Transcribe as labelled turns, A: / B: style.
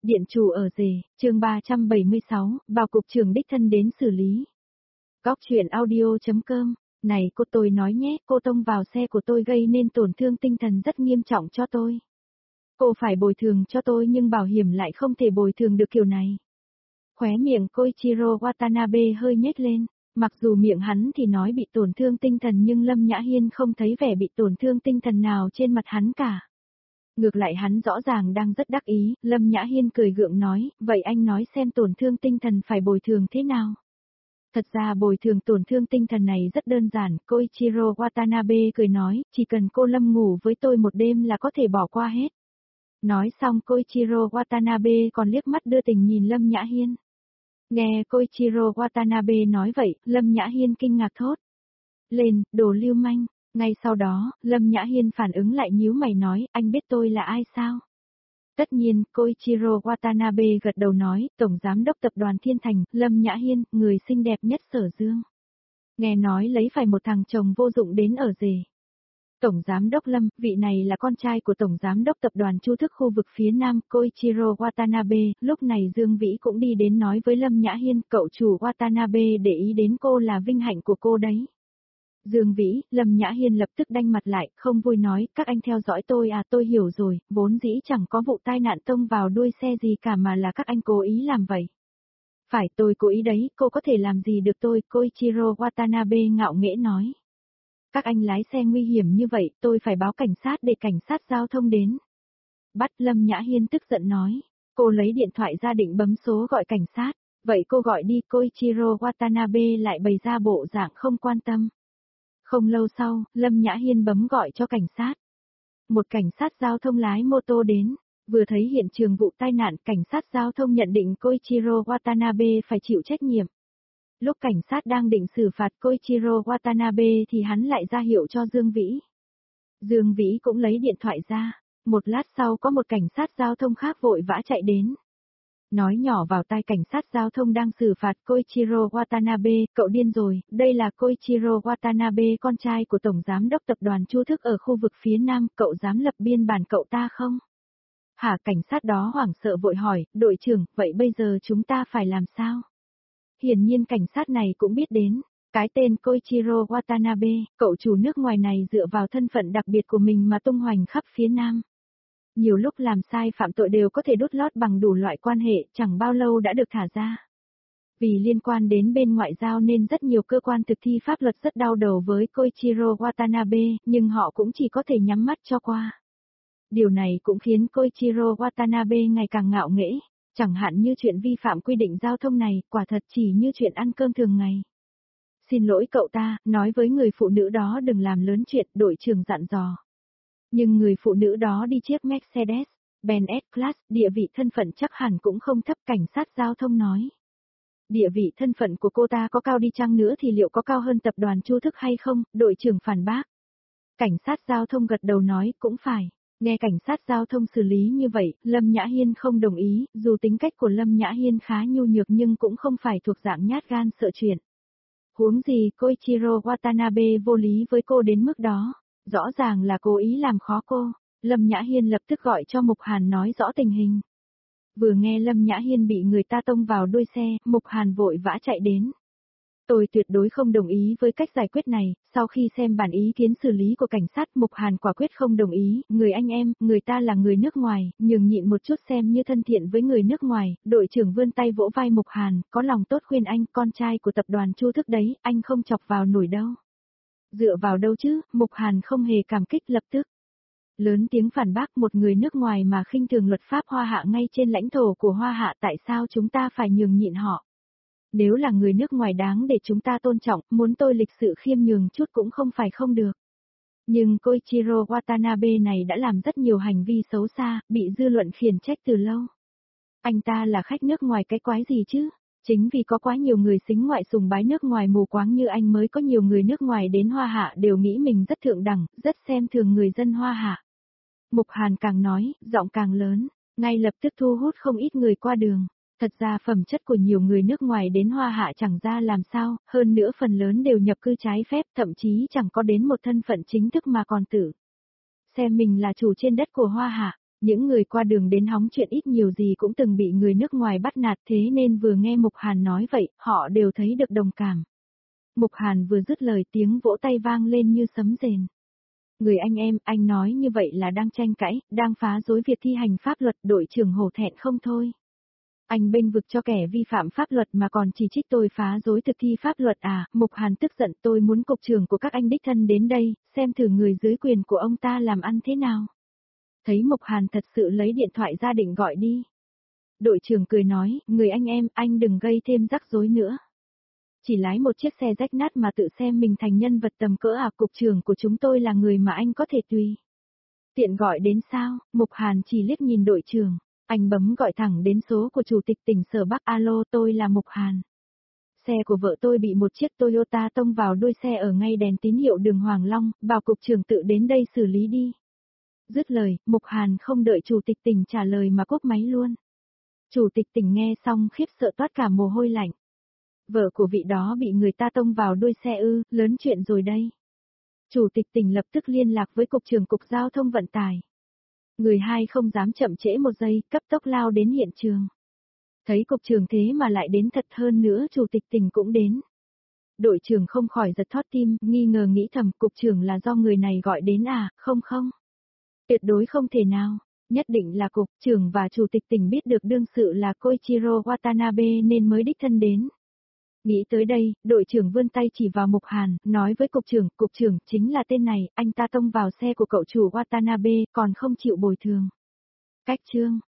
A: Điện chủ ở rể, chương 376, vào cục trưởng đích thân đến xử lý. Góc chuyện audio.com, này cô tôi nói nhé, cô tông vào xe của tôi gây nên tổn thương tinh thần rất nghiêm trọng cho tôi. Cô phải bồi thường cho tôi nhưng bảo hiểm lại không thể bồi thường được kiểu này. Khóe miệng Koichiro Watanabe hơi nhếch lên, mặc dù miệng hắn thì nói bị tổn thương tinh thần nhưng Lâm Nhã Hiên không thấy vẻ bị tổn thương tinh thần nào trên mặt hắn cả. Ngược lại hắn rõ ràng đang rất đắc ý, Lâm Nhã Hiên cười gượng nói, vậy anh nói xem tổn thương tinh thần phải bồi thường thế nào? Thật ra bồi thường tổn thương tinh thần này rất đơn giản, Koichiro Watanabe cười nói, chỉ cần cô Lâm ngủ với tôi một đêm là có thể bỏ qua hết. Nói xong Koichiro Watanabe còn liếc mắt đưa tình nhìn Lâm Nhã Hiên. Nghe Koichiro Watanabe nói vậy, Lâm Nhã Hiên kinh ngạc thốt lên, đồ lưu manh. Ngay sau đó, Lâm Nhã Hiên phản ứng lại nhíu mày nói, anh biết tôi là ai sao? Tất nhiên, Koichiro Watanabe gật đầu nói, Tổng Giám đốc Tập đoàn Thiên Thành, Lâm Nhã Hiên, người xinh đẹp nhất Sở Dương. Nghe nói lấy phải một thằng chồng vô dụng đến ở rể. Tổng Giám đốc Lâm, vị này là con trai của Tổng Giám đốc Tập đoàn Chu Thức khu vực phía Nam, Koichiro Watanabe, lúc này Dương Vĩ cũng đi đến nói với Lâm Nhã Hiên, cậu chủ Watanabe để ý đến cô là vinh hạnh của cô đấy. Dương Vĩ, Lâm Nhã Hiên lập tức đanh mặt lại, không vui nói, các anh theo dõi tôi à, tôi hiểu rồi, vốn dĩ chẳng có vụ tai nạn tông vào đuôi xe gì cả mà là các anh cố ý làm vậy. Phải, tôi cố ý đấy, cô có thể làm gì được tôi, Koichiro Watanabe ngạo nghễ nói. Các anh lái xe nguy hiểm như vậy, tôi phải báo cảnh sát để cảnh sát giao thông đến. Bắt, Lâm Nhã Hiên tức giận nói, cô lấy điện thoại ra định bấm số gọi cảnh sát, vậy cô gọi đi, Koichiro Watanabe lại bày ra bộ dạng không quan tâm. Không lâu sau, Lâm Nhã Hiên bấm gọi cho cảnh sát. Một cảnh sát giao thông lái mô tô đến, vừa thấy hiện trường vụ tai nạn, cảnh sát giao thông nhận định Koichiro Watanabe phải chịu trách nhiệm. Lúc cảnh sát đang định xử phạt Koichiro Watanabe thì hắn lại ra hiệu cho Dương Vĩ. Dương Vĩ cũng lấy điện thoại ra, một lát sau có một cảnh sát giao thông khác vội vã chạy đến. Nói nhỏ vào tai cảnh sát giao thông đang xử phạt Koichiro Watanabe, cậu điên rồi, đây là Koichiro Watanabe con trai của Tổng Giám đốc Tập đoàn Chu Thức ở khu vực phía Nam, cậu dám lập biên bản cậu ta không? Hả, cảnh sát đó hoảng sợ vội hỏi, đội trưởng, vậy bây giờ chúng ta phải làm sao? Hiển nhiên cảnh sát này cũng biết đến, cái tên Koichiro Watanabe, cậu chủ nước ngoài này dựa vào thân phận đặc biệt của mình mà tung hoành khắp phía Nam. Nhiều lúc làm sai phạm tội đều có thể đút lót bằng đủ loại quan hệ, chẳng bao lâu đã được thả ra. Vì liên quan đến bên ngoại giao nên rất nhiều cơ quan thực thi pháp luật rất đau đầu với Koichiro Watanabe, nhưng họ cũng chỉ có thể nhắm mắt cho qua. Điều này cũng khiến Koichiro Watanabe ngày càng ngạo nghễ, chẳng hạn như chuyện vi phạm quy định giao thông này, quả thật chỉ như chuyện ăn cơm thường ngày. Xin lỗi cậu ta, nói với người phụ nữ đó đừng làm lớn chuyện, đội trưởng dặn dò. Nhưng người phụ nữ đó đi chiếc Mercedes-Benz S-Class, địa vị thân phận chắc hẳn cũng không thấp, cảnh sát giao thông nói. Địa vị thân phận của cô ta có cao đi chăng nữa thì liệu có cao hơn tập đoàn Chu Thức hay không, đội trưởng phản bác. Cảnh sát giao thông gật đầu nói, cũng phải. Nghe cảnh sát giao thông xử lý như vậy, Lâm Nhã Hiên không đồng ý, dù tính cách của Lâm Nhã Hiên khá nhu nhược nhưng cũng không phải thuộc dạng nhát gan sợ chuyện. Huống gì Koichiro Watanabe vô lý với cô đến mức đó. Rõ ràng là cố ý làm khó cô, Lâm Nhã Hiên lập tức gọi cho Mục Hàn nói rõ tình hình. Vừa nghe Lâm Nhã Hiên bị người ta tông vào đuôi xe, Mục Hàn vội vã chạy đến. Tôi tuyệt đối không đồng ý với cách giải quyết này, sau khi xem bản ý kiến xử lý của cảnh sát Mục Hàn quả quyết không đồng ý, người anh em, người ta là người nước ngoài, nhường nhịn một chút xem như thân thiện với người nước ngoài, đội trưởng vươn tay vỗ vai Mục Hàn, có lòng tốt khuyên anh, con trai của tập đoàn Chu Thức đấy, anh không chọc vào nổi đâu. Dựa vào đâu chứ, Mục Hàn không hề cảm kích lập tức. Lớn tiếng phản bác một người nước ngoài mà khinh thường luật pháp Hoa Hạ ngay trên lãnh thổ của Hoa Hạ tại sao chúng ta phải nhường nhịn họ. Nếu là người nước ngoài đáng để chúng ta tôn trọng, muốn tôi lịch sự khiêm nhường chút cũng không phải không được. Nhưng Koichiro Watanabe này đã làm rất nhiều hành vi xấu xa, bị dư luận khiển trách từ lâu. Anh ta là khách nước ngoài cái quái gì chứ? Chính vì có quá nhiều người sính ngoại sùng bái nước ngoài mù quáng như anh mới có nhiều người nước ngoài đến Hoa Hạ đều nghĩ mình rất thượng đẳng, rất xem thường người dân Hoa Hạ. Mục Hàn càng nói, giọng càng lớn, ngay lập tức thu hút không ít người qua đường. Thật ra phẩm chất của nhiều người nước ngoài đến Hoa Hạ chẳng ra làm sao, hơn nữa phần lớn đều nhập cư trái phép, thậm chí chẳng có đến một thân phận chính thức mà còn tự xem mình là chủ trên đất của Hoa Hạ. Những người qua đường đến hóng chuyện ít nhiều gì cũng từng bị người nước ngoài bắt nạt, thế nên vừa nghe Mục Hàn nói vậy, họ đều thấy được đồng cảm. Mục Hàn vừa dứt lời tiếng vỗ tay vang lên như sấm rền. Người anh em, anh nói như vậy là đang tranh cãi, đang phá rối việc thi hành pháp luật, đội trưởng hổ thẹn không thôi. Anh bênh vực cho kẻ vi phạm pháp luật mà còn chỉ trích tôi phá rối thực thi pháp luật à? Mục Hàn tức giận, tôi muốn cục trưởng của các anh đích thân đến đây, xem thử người dưới quyền của ông ta làm ăn thế nào. Thấy Mục Hàn thật sự lấy điện thoại ra định gọi đi. Đội trưởng cười nói, người anh em, anh đừng gây thêm rắc rối nữa. Chỉ lái một chiếc xe rách nát mà tự xem mình thành nhân vật tầm cỡ à? Cục trưởng của chúng tôi là người mà anh có thể tùy tiện gọi đến sao? Mục Hàn chỉ liếc nhìn đội trưởng. Anh bấm gọi thẳng đến số của chủ tịch tỉnh Sở Bắc. Alo, tôi là Mục Hàn. Xe của vợ tôi bị một chiếc Toyota tông vào đuôi xe ở ngay đèn tín hiệu đường Hoàng Long, bảo cục trưởng tự đến đây xử lý đi. Dứt lời, Mục Hàn không đợi chủ tịch tỉnh trả lời mà cúp máy luôn. Chủ tịch tỉnh nghe xong khiếp sợ toát cả mồ hôi lạnh. Vợ của vị đó bị người ta tông vào đuôi xe ư, lớn chuyện rồi đây. Chủ tịch tỉnh lập tức liên lạc với cục trưởng cục giao thông vận tải. Người hai không dám chậm trễ một giây, cấp tốc lao đến hiện trường. Thấy cục trưởng thế mà lại đến thật, hơn nữa chủ tịch tỉnh cũng đến. Đội trưởng không khỏi giật thót tim, nghi ngờ nghĩ thầm, cục trưởng là do người này gọi đến à? Không. Tuyệt đối không thể nào. Nhất định là cục trưởng và chủ tịch tỉnh biết được đương sự là Koichiro Watanabe nên mới đích thân đến. Nghĩ tới đây, đội trưởng vươn tay chỉ vào Mục Hàn, nói với cục trưởng chính là tên này, anh ta tông vào xe của cậu chủ Watanabe, còn không chịu bồi thường. Cách chương